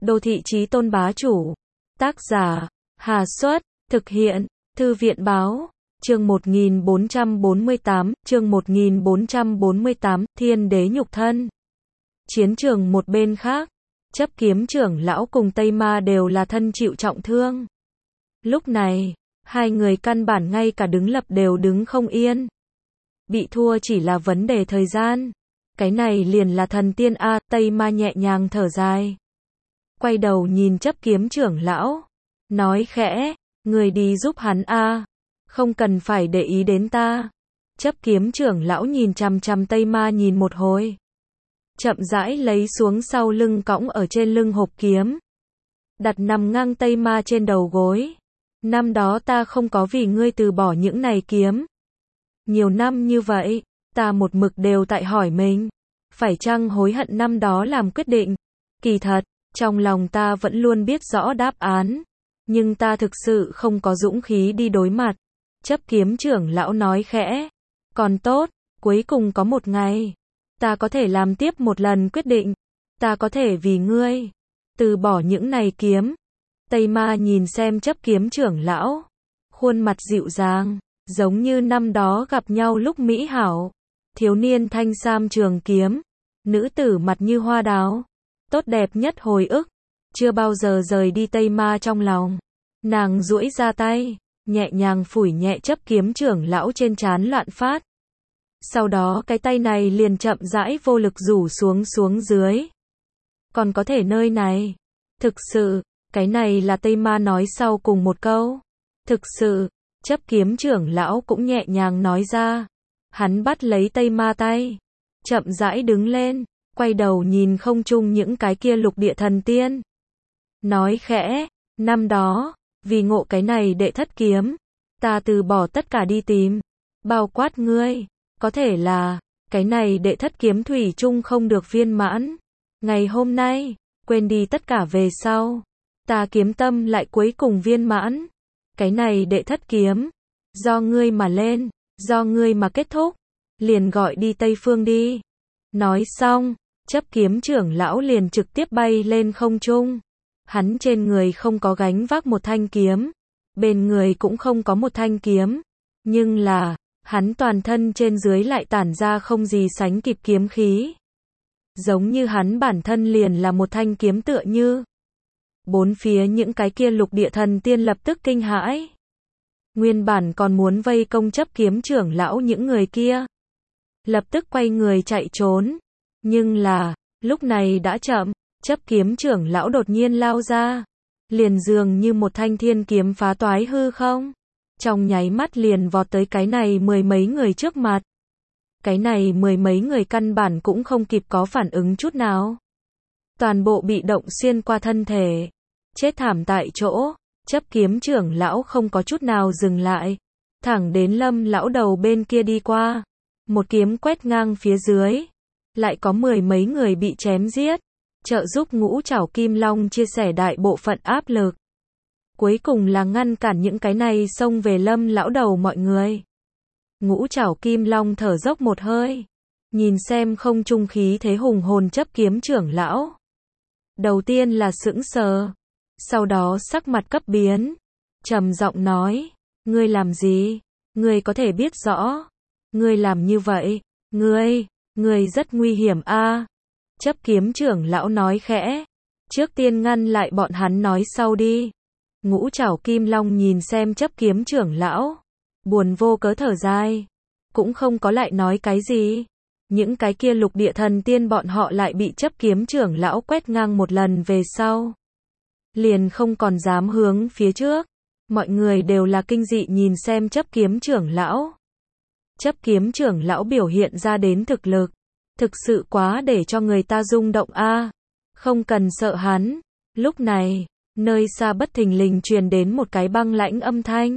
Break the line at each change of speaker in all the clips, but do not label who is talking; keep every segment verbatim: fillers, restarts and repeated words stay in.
Đô thị chí tôn bá chủ. Tác giả, Hà Xuất, thực hiện, Thư viện báo. Chương một nghìn bốn trăm bốn mươi tám, chương một nghìn bốn trăm bốn mươi tám, Thiên đế nhục thân. Chiến trường một bên khác, chấp kiếm trưởng lão cùng Tây Ma đều là thân chịu trọng thương. Lúc này, hai người căn bản ngay cả đứng lập đều đứng không yên. Bị thua chỉ là vấn đề thời gian. Cái này liền là thần tiên a, Tây Ma nhẹ nhàng thở dài. Quay đầu nhìn chấp kiếm trưởng lão, nói khẽ, người đi giúp hắn a, không cần phải để ý đến ta. Chấp kiếm trưởng lão nhìn chằm chằm Tây Ma nhìn một hồi, chậm rãi lấy xuống sau lưng cõng ở trên lưng hộp kiếm, đặt nằm ngang Tây Ma trên đầu gối. Năm đó ta không có vì ngươi từ bỏ những này kiếm. Nhiều năm như vậy, ta một mực đều tại hỏi mình, phải chăng hối hận năm đó làm quyết định. Kỳ thật, trong lòng ta vẫn luôn biết rõ đáp án, nhưng ta thực sự không có dũng khí đi đối mặt. Chấp kiếm trưởng lão nói khẽ, còn tốt, cuối cùng có một ngày, ta có thể làm tiếp một lần quyết định, ta có thể vì ngươi, từ bỏ những này kiếm. Tây Ma nhìn xem chấp kiếm trưởng lão, khuôn mặt dịu dàng, giống như năm đó gặp nhau lúc mỹ hảo. Thiếu niên thanh sam trường kiếm, nữ tử mặt như hoa đào, tốt đẹp nhất hồi ức, chưa bao giờ rời đi Tây Ma trong lòng. Nàng duỗi ra tay, nhẹ nhàng phủi nhẹ chấp kiếm trưởng lão trên trán loạn phát. Sau đó cái tay này liền chậm rãi vô lực rủ xuống xuống dưới. Còn có thể nơi này. Thực sự, cái này là Tây Ma nói sau cùng một câu. Thực sự, chấp kiếm trưởng lão cũng nhẹ nhàng nói ra. Hắn bắt lấy Tây Ma tay, chậm rãi đứng lên, quay đầu nhìn không trung những cái kia lục địa thần tiên. Nói khẽ, năm đó, vì ngộ cái này đệ thất kiếm, ta từ bỏ tất cả đi tìm, bao quát ngươi, có thể là, cái này đệ thất kiếm thủy chung không được viên mãn. Ngày hôm nay, quên đi tất cả về sau, ta kiếm tâm lại cuối cùng viên mãn. Cái này đệ thất kiếm, do ngươi mà lên, do ngươi mà kết thúc, liền gọi đi Tây Phương đi. Nói xong, chấp kiếm trưởng lão liền trực tiếp bay lên không trung. Hắn trên người không có gánh vác một thanh kiếm, bên người cũng không có một thanh kiếm, nhưng là, hắn toàn thân trên dưới lại tản ra không gì sánh kịp kiếm khí. Giống như hắn bản thân liền là một thanh kiếm tựa như. Bốn phía những cái kia lục địa thần tiên lập tức kinh hãi. Nguyên bản còn muốn vây công chấp kiếm trưởng lão những người kia, lập tức quay người chạy trốn. Nhưng là, lúc này đã chậm, chấp kiếm trưởng lão đột nhiên lao ra, liền dường như một thanh thiên kiếm phá toái hư không. Trong nháy mắt liền vọt tới cái này mười mấy người trước mặt. Cái này mười mấy người căn bản cũng không kịp có phản ứng chút nào. Toàn bộ bị động xuyên qua thân thể, chết thảm tại chỗ. Chấp kiếm trưởng lão không có chút nào dừng lại, thẳng đến Lâm lão đầu bên kia đi qua, một kiếm quét ngang phía dưới, lại có mười mấy người bị chém giết, trợ giúp Ngũ Trảo Kim Long chia sẻ đại bộ phận áp lực. Cuối cùng là ngăn cản những cái này xông về Lâm lão đầu mọi người. Ngũ Trảo Kim Long thở dốc một hơi, nhìn xem không trung khí thế hùng hồn chấp kiếm trưởng lão. Đầu tiên là sững sờ, sau đó sắc mặt cấp biến, trầm giọng nói, ngươi làm gì? Ngươi có thể biết rõ, ngươi làm như vậy, ngươi, ngươi rất nguy hiểm a. Chấp kiếm trưởng lão nói khẽ, trước tiên ngăn lại bọn hắn nói sau đi. Ngũ Trảo Kim Long nhìn xem chấp kiếm trưởng lão, buồn vô cớ thở dài, cũng không có lại nói cái gì. Những cái kia lục địa thần tiên bọn họ lại bị chấp kiếm trưởng lão quét ngang một lần về sau, liền không còn dám hướng phía trước. Mọi người đều là kinh dị nhìn xem chấp kiếm trưởng lão. Chấp kiếm trưởng lão biểu hiện ra đến thực lực, thực sự quá để cho người ta rung động a. Không cần sợ hắn. Lúc này, nơi xa bất thình lình truyền đến một cái băng lãnh âm thanh.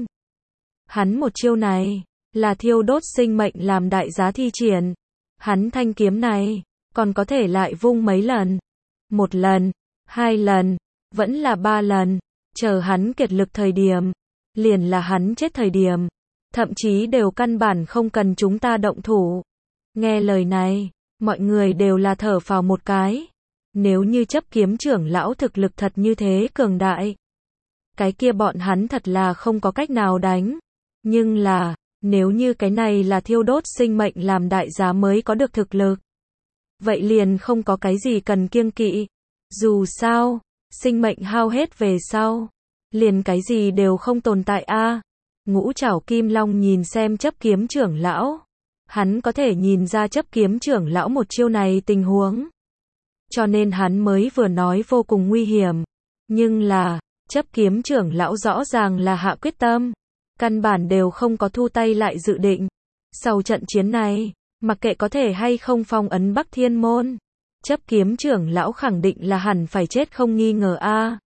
Hắn một chiêu này, là thiêu đốt sinh mệnh làm đại giá thi triển. Hắn thanh kiếm này, còn có thể lại vung mấy lần. Một lần, hai lần, vẫn là ba lần, chờ hắn kiệt lực thời điểm, liền là hắn chết thời điểm, thậm chí đều căn bản không cần chúng ta động thủ. Nghe lời này, mọi người đều là thở phào một cái. Nếu như chấp kiếm trưởng lão thực lực thật như thế cường đại, cái kia bọn hắn thật là không có cách nào đánh. Nhưng là, nếu như cái này là thiêu đốt sinh mệnh làm đại giá mới có được thực lực, vậy liền không có cái gì cần kiêng kỵ. Dù sao, sinh mệnh hao hết về sau, liền cái gì đều không tồn tại a. Ngũ Trảo Kim Long nhìn xem chấp kiếm trưởng lão, hắn có thể nhìn ra chấp kiếm trưởng lão một chiêu này tình huống, cho nên hắn mới vừa nói vô cùng nguy hiểm. Nhưng là, chấp kiếm trưởng lão rõ ràng là hạ quyết tâm, căn bản đều không có thu tay lại dự định. Sau trận chiến này, mặc kệ có thể hay không phong ấn Bắc Thiên Môn, chấp kiếm trưởng lão khẳng định là hẳn phải chết không nghi ngờ a.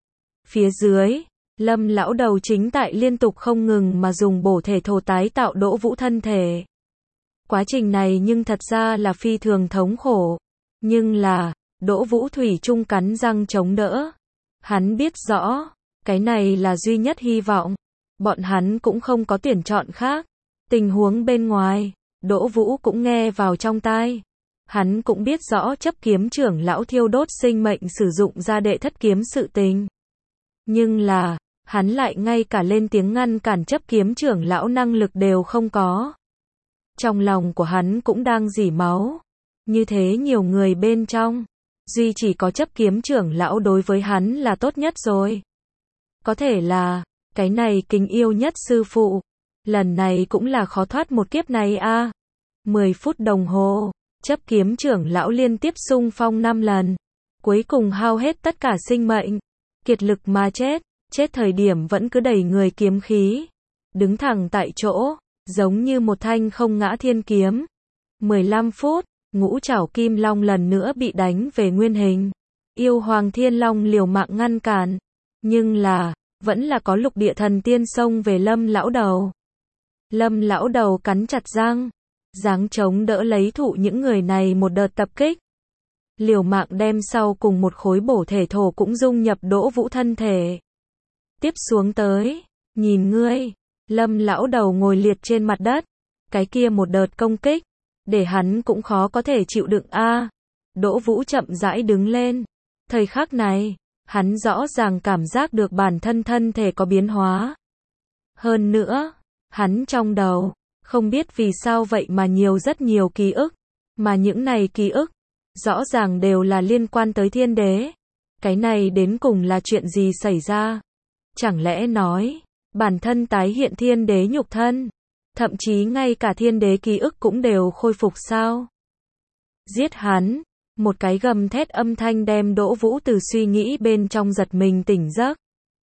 Phía dưới, Lâm lão đầu chính tại liên tục không ngừng mà dùng bổ thể thổ tái tạo Đỗ Vũ thân thể. Quá trình này nhưng thật ra là phi thường thống khổ. Nhưng là, Đỗ Vũ thủy chung cắn răng chống đỡ. Hắn biết rõ, cái này là duy nhất hy vọng. Bọn hắn cũng không có tuyển chọn khác. Tình huống bên ngoài, Đỗ Vũ cũng nghe vào trong tai. Hắn cũng biết rõ chấp kiếm trưởng lão thiêu đốt sinh mệnh sử dụng ra đệ thất kiếm sự tình. Nhưng là, hắn lại ngay cả lên tiếng ngăn cản chấp kiếm trưởng lão năng lực đều không có. Trong lòng của hắn cũng đang rỉ máu. Như thế nhiều người bên trong, duy chỉ có chấp kiếm trưởng lão đối với hắn là tốt nhất rồi. Có thể là, cái này kính yêu nhất sư phụ, lần này cũng là khó thoát một kiếp này a. À. mười phút đồng hồ, chấp kiếm trưởng lão liên tiếp xung phong năm lần, cuối cùng hao hết tất cả sinh mệnh, kiệt lực mà chết, chết thời điểm vẫn cứ đầy người kiếm khí, đứng thẳng tại chỗ, giống như một thanh không ngã thiên kiếm. mười lăm phút, Ngũ Trảo Kim Long lần nữa bị đánh về nguyên hình. Yêu Hoàng Thiên Long liều mạng ngăn cản, nhưng là, vẫn là có Lục Địa Thần Tiên xông về Lâm lão đầu. Lâm lão đầu cắn chặt răng, giáng chống đỡ lấy thụ những người này một đợt tập kích. Liều mạng đem sau cùng một khối bổ thể thổ cũng dung nhập Đỗ Vũ thân thể. Tiếp xuống tới, nhìn ngươi, Lâm lão đầu ngồi liệt trên mặt đất, cái kia một đợt công kích, để hắn cũng khó có thể chịu đựng a. À. Đỗ Vũ chậm rãi đứng lên, thời khắc này, hắn rõ ràng cảm giác được bản thân thân thể có biến hóa. Hơn nữa, hắn trong đầu, không biết vì sao vậy mà nhiều rất nhiều ký ức, mà những này ký ức, rõ ràng đều là liên quan tới thiên đế. Cái này đến cùng là chuyện gì xảy ra? Chẳng lẽ nói, bản thân tái hiện thiên đế nhục thân, thậm chí ngay cả thiên đế ký ức cũng đều khôi phục sao? Giết hắn! Một cái gầm thét âm thanh đem Đỗ Vũ từ suy nghĩ bên trong giật mình tỉnh giấc.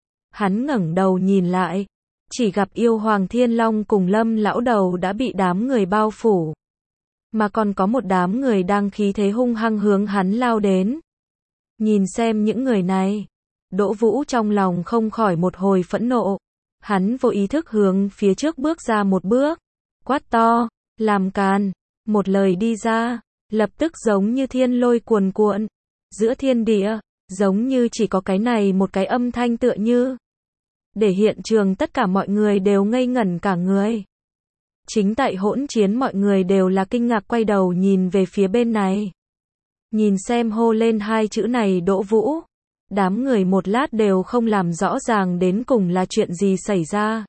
Hắn ngẩng đầu nhìn lại, chỉ gặp Yêu Hoàng Thiên Long cùng Lâm lão đầu đã bị đám người bao phủ, mà còn có một đám người đang khí thế hung hăng hướng hắn lao đến. Nhìn xem những người này, Đỗ Vũ trong lòng không khỏi một hồi phẫn nộ. Hắn vô ý thức hướng phía trước bước ra một bước, quát to, làm càn, một lời đi ra, lập tức giống như thiên lôi cuồn cuộn, giữa thiên địa, giống như chỉ có cái này một cái âm thanh tựa như, để hiện trường tất cả mọi người đều ngây ngẩn cả người. Chính tại hỗn chiến mọi người đều là kinh ngạc quay đầu nhìn về phía bên này. Nhìn xem hô lên hai chữ này Đỗ Vũ. Đám người một lát đều không làm rõ ràng đến cùng là chuyện gì xảy ra.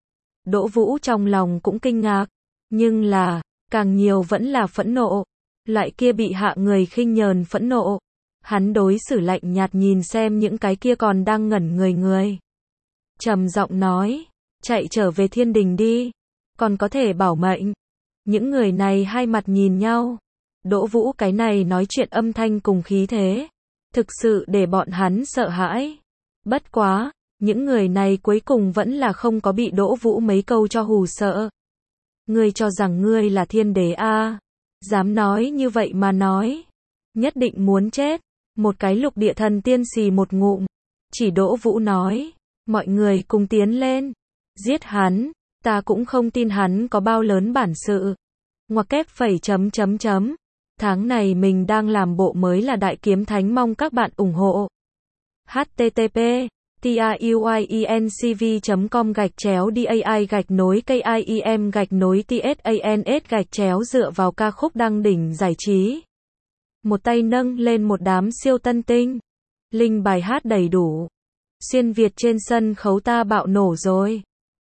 Đỗ Vũ trong lòng cũng kinh ngạc, nhưng là, càng nhiều vẫn là phẫn nộ. Loại kia bị hạ người khinh nhờn phẫn nộ. Hắn đối xử lạnh nhạt nhìn xem những cái kia còn đang ngẩn người người. Trầm giọng nói, chạy trở về thiên đình đi, còn có thể bảo mệnh. Những người này hai mặt nhìn nhau. Đỗ Vũ cái này nói chuyện âm thanh cùng khí thế, thực sự để bọn hắn sợ hãi. Bất quá, những người này cuối cùng vẫn là không có bị Đỗ Vũ mấy câu cho hù sợ. Ngươi cho rằng ngươi là thiên đế a? À? Dám nói như vậy mà nói, nhất định muốn chết. Một cái Lục Địa Thần Tiên xì một ngụm, chỉ Đỗ Vũ nói, mọi người cùng tiến lên, giết hắn, ta cũng không tin hắn có bao lớn bản sự. Ngoặc kép phẩy chấm chấm chấm. Tháng này mình đang làm bộ mới là Đại Kiếm Thánh, mong các bạn ủng hộ. h t t p tiuyencv chấm com gạch chéo dai gạch nối kim gạch nối tsans gạch chéo dựa vào ca khúc đăng đỉnh giải trí. một tay nâng lên một đám siêu tân tinh. Linh bài hát đầy đủ. Xuyên Việt trên sân khấu ta bạo nổ rồi.